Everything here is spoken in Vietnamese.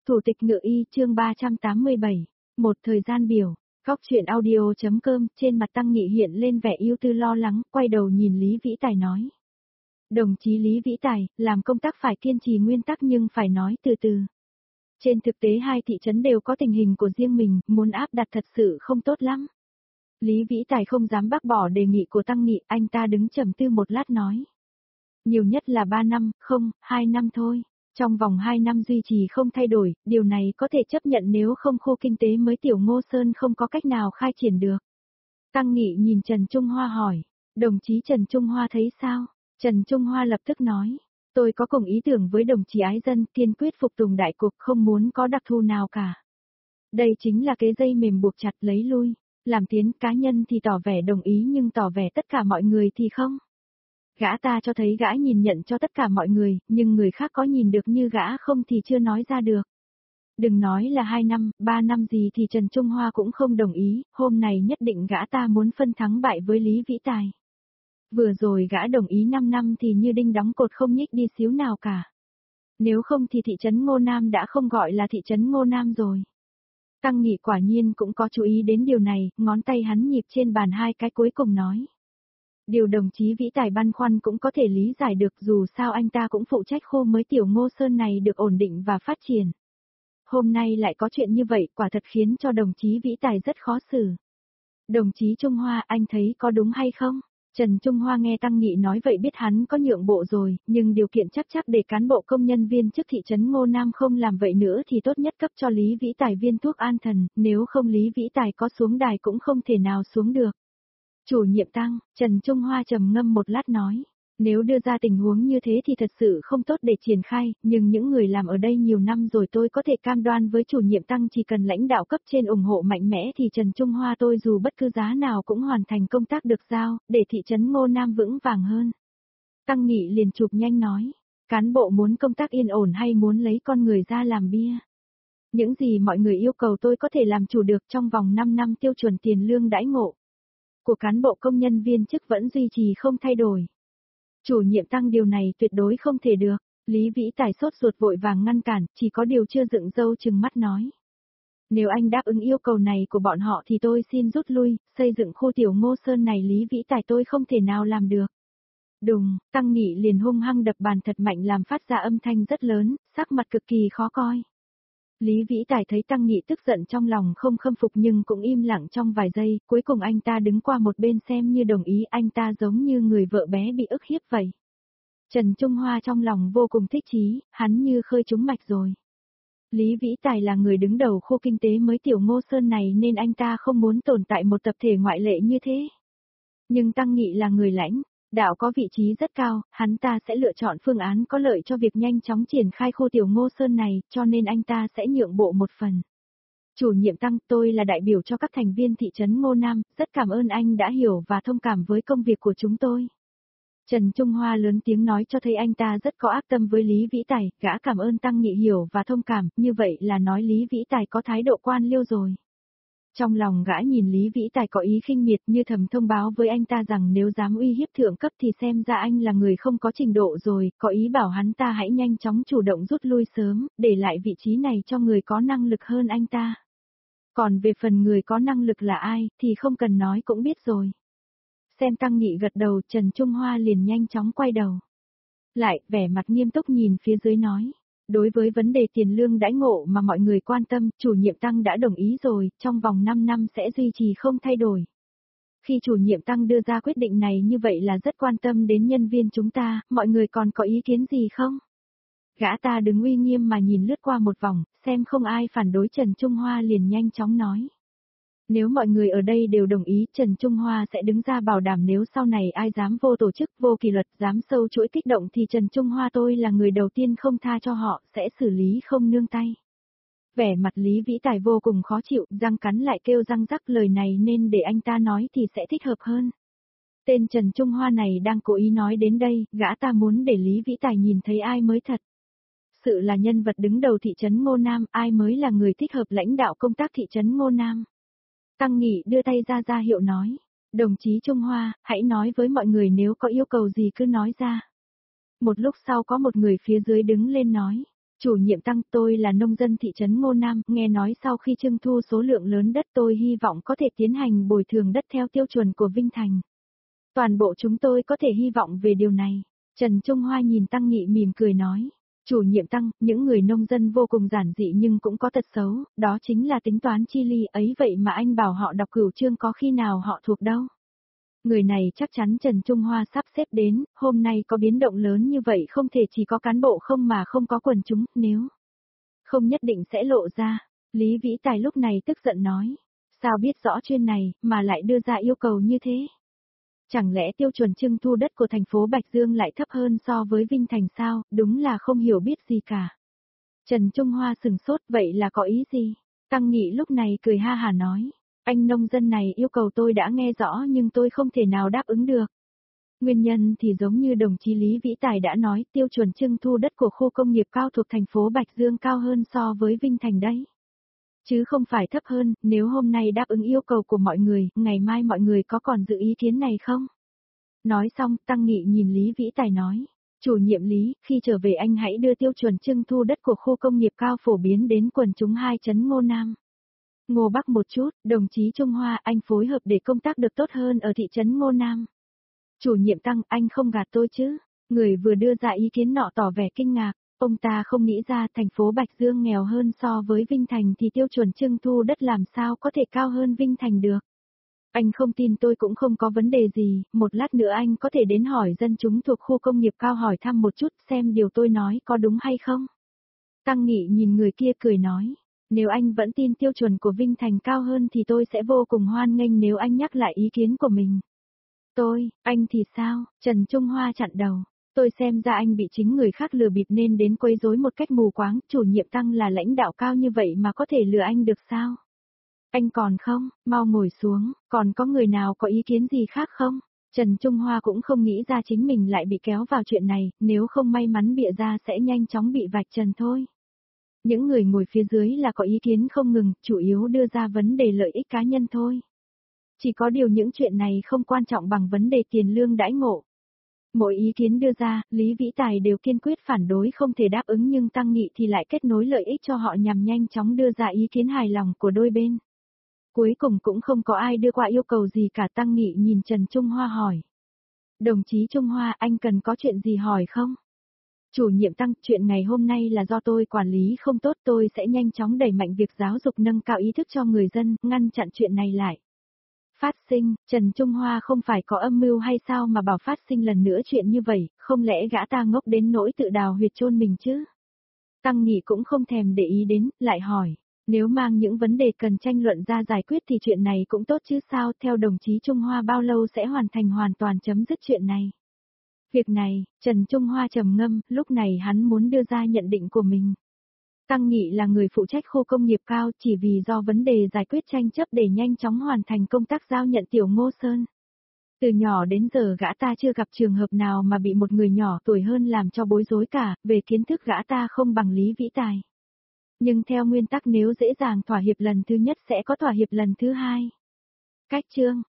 Thủ tịch Ngự Y chương 387, một thời gian biểu, góc truyện audio.com, trên mặt Tăng Nghị hiện lên vẻ ưu tư lo lắng, quay đầu nhìn Lý Vĩ Tài nói. Đồng chí Lý Vĩ Tài, làm công tác phải kiên trì nguyên tắc nhưng phải nói từ từ. Trên thực tế hai thị trấn đều có tình hình của riêng mình, muốn áp đặt thật sự không tốt lắm. Lý Vĩ Tài không dám bác bỏ đề nghị của Tăng Nghị, anh ta đứng trầm tư một lát nói. Nhiều nhất là 3 năm, không, 2 năm thôi. Trong vòng 2 năm duy trì không thay đổi, điều này có thể chấp nhận nếu không khu kinh tế mới Tiểu Ngô Sơn không có cách nào khai triển được. Tăng Nghị nhìn Trần Trung Hoa hỏi, đồng chí Trần Trung Hoa thấy sao? Trần Trung Hoa lập tức nói, tôi có cùng ý tưởng với đồng chí Ái Dân, kiên quyết phục tùng đại cục, không muốn có đặc thù nào cả. Đây chính là cái dây mềm buộc chặt lấy lui, làm tiến cá nhân thì tỏ vẻ đồng ý nhưng tỏ vẻ tất cả mọi người thì không. Gã ta cho thấy gã nhìn nhận cho tất cả mọi người, nhưng người khác có nhìn được như gã không thì chưa nói ra được. Đừng nói là 2 năm, 3 năm gì thì Trần Trung Hoa cũng không đồng ý, hôm nay nhất định gã ta muốn phân thắng bại với Lý Vĩ Tài. Vừa rồi gã đồng ý 5 năm thì như đinh đóng cột không nhích đi xíu nào cả. Nếu không thì thị trấn Ngô Nam đã không gọi là thị trấn Ngô Nam rồi. Tăng Nghị quả nhiên cũng có chú ý đến điều này, ngón tay hắn nhịp trên bàn hai cái cuối cùng nói. Điều đồng chí Vĩ Tài băn khoăn cũng có thể lý giải được, dù sao anh ta cũng phụ trách khu mới Tiểu Ngô Sơn này được ổn định và phát triển. Hôm nay lại có chuyện như vậy quả thật khiến cho đồng chí Vĩ Tài rất khó xử. Đồng chí Trung Hoa, anh thấy có đúng hay không? Trần Trung Hoa nghe Tăng Nghị nói vậy biết hắn có nhượng bộ rồi, nhưng điều kiện chắc để cán bộ công nhân viên chức thị trấn Ngô Nam không làm vậy nữa thì tốt nhất cấp cho Lý Vĩ Tài viên thuốc an thần, nếu không Lý Vĩ Tài có xuống đài cũng không thể nào xuống được. Chủ nhiệm Tăng, Trần Trung Hoa trầm ngâm một lát nói, nếu đưa ra tình huống như thế thì thật sự không tốt để triển khai, nhưng những người làm ở đây nhiều năm rồi tôi có thể cam đoan với chủ nhiệm Tăng chỉ cần lãnh đạo cấp trên ủng hộ mạnh mẽ thì Trần Trung Hoa tôi dù bất cứ giá nào cũng hoàn thành công tác được giao, để thị trấn Ngô Nam vững vàng hơn. Tăng Nghị liền chụp nhanh nói, cán bộ muốn công tác yên ổn hay muốn lấy con người ra làm bia? Những gì mọi người yêu cầu tôi có thể làm chủ được, trong vòng 5 năm tiêu chuẩn tiền lương đãi ngộ của cán bộ công nhân viên chức vẫn duy trì không thay đổi. Chủ nhiệm Tăng điều này tuyệt đối không thể được, Lý Vĩ Tài sốt ruột vội vàng ngăn cản, chỉ có điều chưa dựng râu trừng mắt nói. Nếu anh đáp ứng yêu cầu này của bọn họ thì tôi xin rút lui, xây dựng khu Tiểu Ngô Sơn này Lý Vĩ Tài tôi không thể nào làm được. Đùng, Tăng Nghị liền hung hăng đập bàn thật mạnh làm phát ra âm thanh rất lớn, sắc mặt cực kỳ khó coi. Lý Vĩ Tài thấy Tăng Nghị tức giận trong lòng không khâm phục nhưng cũng im lặng trong vài giây, cuối cùng anh ta đứng qua một bên xem như đồng ý, anh ta giống như người vợ bé bị ức hiếp vậy. Trần Trung Hoa trong lòng vô cùng thích chí, hắn như khơi trúng mạch rồi. Lý Vĩ Tài là người đứng đầu khu kinh tế mới Tiểu Ngô Sơn này nên anh ta không muốn tồn tại một tập thể ngoại lệ như thế. Nhưng Tăng Nghị là người lãnh đạo có vị trí rất cao, hắn ta sẽ lựa chọn phương án có lợi cho việc nhanh chóng triển khai khu Tiểu Ngô Sơn này, cho nên anh ta sẽ nhượng bộ một phần. Chủ nhiệm Tăng, tôi là đại biểu cho các thành viên thị trấn Ngô Nam, rất cảm ơn anh đã hiểu và thông cảm với công việc của chúng tôi. Trần Trung Hoa lớn tiếng nói cho thấy anh ta rất có ác tâm với Lý Vĩ Tài, gã cảm ơn Tăng Nghị hiểu và thông cảm, như vậy là nói Lý Vĩ Tài có thái độ quan liêu rồi. Trong lòng gã nhìn Lý Vĩ Tài có ý khinh miệt, như thầm thông báo với anh ta rằng nếu dám uy hiếp thượng cấp thì xem ra anh là người không có trình độ rồi, có ý bảo hắn ta hãy nhanh chóng chủ động rút lui sớm, để lại vị trí này cho người có năng lực hơn anh ta. Còn về phần người có năng lực là ai, thì không cần nói cũng biết rồi. Xem Tăng Nghị gật đầu, Trần Trung Hoa liền nhanh chóng quay đầu lại, vẻ mặt nghiêm túc nhìn phía dưới nói. Đối với vấn đề tiền lương đãi ngộ mà mọi người quan tâm, chủ nhiệm Tăng đã đồng ý rồi, trong vòng 5 năm sẽ duy trì không thay đổi. Khi chủ nhiệm Tăng đưa ra quyết định này như vậy là rất quan tâm đến nhân viên chúng ta, mọi người còn có ý kiến gì không? Gã ta đứng uy nghiêm mà nhìn lướt qua một vòng, xem không ai phản đối Trần Trung Hoa liền nhanh chóng nói. Nếu mọi người ở đây đều đồng ý, Trần Trung Hoa sẽ đứng ra bảo đảm nếu sau này ai dám vô tổ chức, vô kỷ luật, dám sâu chuỗi kích động thì Trần Trung Hoa tôi là người đầu tiên không tha cho họ, sẽ xử lý không nương tay. Vẻ mặt Lý Vĩ Tài vô cùng khó chịu, răng cắn lại kêu răng rắc, lời này nên để anh ta nói thì sẽ thích hợp hơn. Tên Trần Trung Hoa này đang cố ý nói đến đây, gã ta muốn để Lý Vĩ Tài nhìn thấy ai mới thật sự là nhân vật đứng đầu thị trấn Ngô Nam, ai mới là người thích hợp lãnh đạo công tác thị trấn Ngô Nam. Tăng Nghị đưa tay ra hiệu nói, đồng chí Trung Hoa, hãy nói với mọi người nếu có yêu cầu gì cứ nói ra. Một lúc sau có một người phía dưới đứng lên nói, Chủ nhiệm Tăng, tôi là nông dân thị trấn Ngô Nam, nghe nói sau khi trưng thu số lượng lớn đất tôi hy vọng có thể tiến hành bồi thường đất theo tiêu chuẩn của Vinh Thành. Toàn bộ chúng tôi có thể hy vọng về điều này. Trần Trung Hoa nhìn Tăng Nghị mỉm cười nói. Chủ nhiệm Tăng, những người nông dân vô cùng giản dị nhưng cũng có tật xấu, đó chính là tính toán chi ly ấy vậy mà anh bảo họ đọc cửu chương có khi nào họ thuộc đâu. Người này chắc chắn Trần Trung Hoa sắp xếp đến, hôm nay có biến động lớn như vậy không thể chỉ có cán bộ không mà không có quần chúng, nếu không nhất định sẽ lộ ra. Lý Vĩ Tài lúc này tức giận nói, sao biết rõ chuyện này mà lại đưa ra yêu cầu như thế? Chẳng lẽ tiêu chuẩn trưng thu đất của thành phố Bạch Dương lại thấp hơn so với Vinh Thành sao, đúng là không hiểu biết gì cả. Trần Trung Hoa sừng sốt, vậy là có ý gì? Tăng Nghị lúc này cười ha hả nói, anh nông dân này yêu cầu tôi đã nghe rõ nhưng tôi không thể nào đáp ứng được. Nguyên nhân thì giống như đồng chí Lý Vĩ Tài đã nói, tiêu chuẩn trưng thu đất của khu công nghiệp cao thuộc thành phố Bạch Dương cao hơn so với Vinh Thành đấy. Chứ không phải thấp hơn, nếu hôm nay đáp ứng yêu cầu của mọi người, ngày mai mọi người có còn giữ ý kiến này không? Nói xong, Tăng Nghị nhìn Lý Vĩ Tài nói, chủ nhiệm Lý, khi trở về anh hãy đưa tiêu chuẩn trưng thu đất của khu công nghiệp cao phổ biến đến quần chúng 2 trấn Ngô Nam. Ngô Bắc một chút, đồng chí Trung Hoa, anh phối hợp để công tác được tốt hơn ở thị trấn Ngô Nam. Chủ nhiệm Tăng, anh không gạt tôi chứ? Người vừa đưa ra ý kiến nọ tỏ vẻ kinh ngạc. Ông ta không nghĩ ra thành phố Bạch Dương nghèo hơn so với Vinh Thành thì tiêu chuẩn trưng thu đất làm sao có thể cao hơn Vinh Thành được. Anh không tin tôi cũng không có vấn đề gì, một lát nữa anh có thể đến hỏi dân chúng thuộc khu công nghiệp cao hỏi thăm một chút xem điều tôi nói có đúng hay không. Tăng Nghị nhìn người kia cười nói, nếu anh vẫn tin tiêu chuẩn của Vinh Thành cao hơn thì tôi sẽ vô cùng hoan nghênh nếu anh nhắc lại ý kiến của mình. Anh thì sao? Trần Trung Hoa chặn đầu. Tôi xem ra anh bị chính người khác lừa bịp nên đến quấy rối một cách mù quáng, chủ nhiệm Tăng là lãnh đạo cao như vậy mà có thể lừa anh được sao? Anh còn không, mau ngồi xuống, còn có người nào có ý kiến gì khác không? Trần Trung Hoa cũng không nghĩ ra chính mình lại bị kéo vào chuyện này, nếu không may mắn bịa ra sẽ nhanh chóng bị vạch trần thôi. Những người ngồi phía dưới là có ý kiến không ngừng, chủ yếu đưa ra vấn đề lợi ích cá nhân thôi. Chỉ có điều những chuyện này không quan trọng bằng vấn đề tiền lương đãi ngộ. Mỗi ý kiến đưa ra, Lý Vĩ Tài đều kiên quyết phản đối không thể đáp ứng nhưng Tăng Nghị thì lại kết nối lợi ích cho họ nhằm nhanh chóng đưa ra ý kiến hài lòng của đôi bên. Cuối cùng cũng không có ai đưa qua yêu cầu gì cả. Tăng Nghị nhìn Trần Trung Hoa hỏi. Đồng chí Trung Hoa, anh cần có chuyện gì hỏi không? Chủ nhiệm Tăng, chuyện ngày hôm nay là do tôi quản lý không tốt, tôi sẽ nhanh chóng đẩy mạnh việc giáo dục nâng cao ý thức cho người dân, ngăn chặn chuyện này lại. Phát sinh, Trần Trung Hoa không phải có âm mưu hay sao mà bảo phát sinh lần nữa chuyện như vậy, không lẽ gã ta ngốc đến nỗi tự đào huyệt chôn mình chứ? Tăng Nghị cũng không thèm để ý đến, lại hỏi, nếu mang những vấn đề cần tranh luận ra giải quyết thì chuyện này cũng tốt chứ sao, theo đồng chí Trung Hoa bao lâu sẽ hoàn toàn chấm dứt chuyện này? Việc này, Trần Trung Hoa trầm ngâm, lúc này hắn muốn đưa ra nhận định của mình. Tăng Nghị là người phụ trách khu công nghiệp cao chỉ vì do vấn đề giải quyết tranh chấp để nhanh chóng hoàn thành công tác giao nhận Tiểu Ngô Sơn. Từ nhỏ đến giờ gã ta chưa gặp trường hợp nào mà bị một người nhỏ tuổi hơn làm cho bối rối cả, về kiến thức gã ta không bằng Lý Vĩ Tài. Nhưng theo nguyên tắc nếu dễ dàng thỏa hiệp lần thứ nhất sẽ có thỏa hiệp lần thứ hai. Cách chương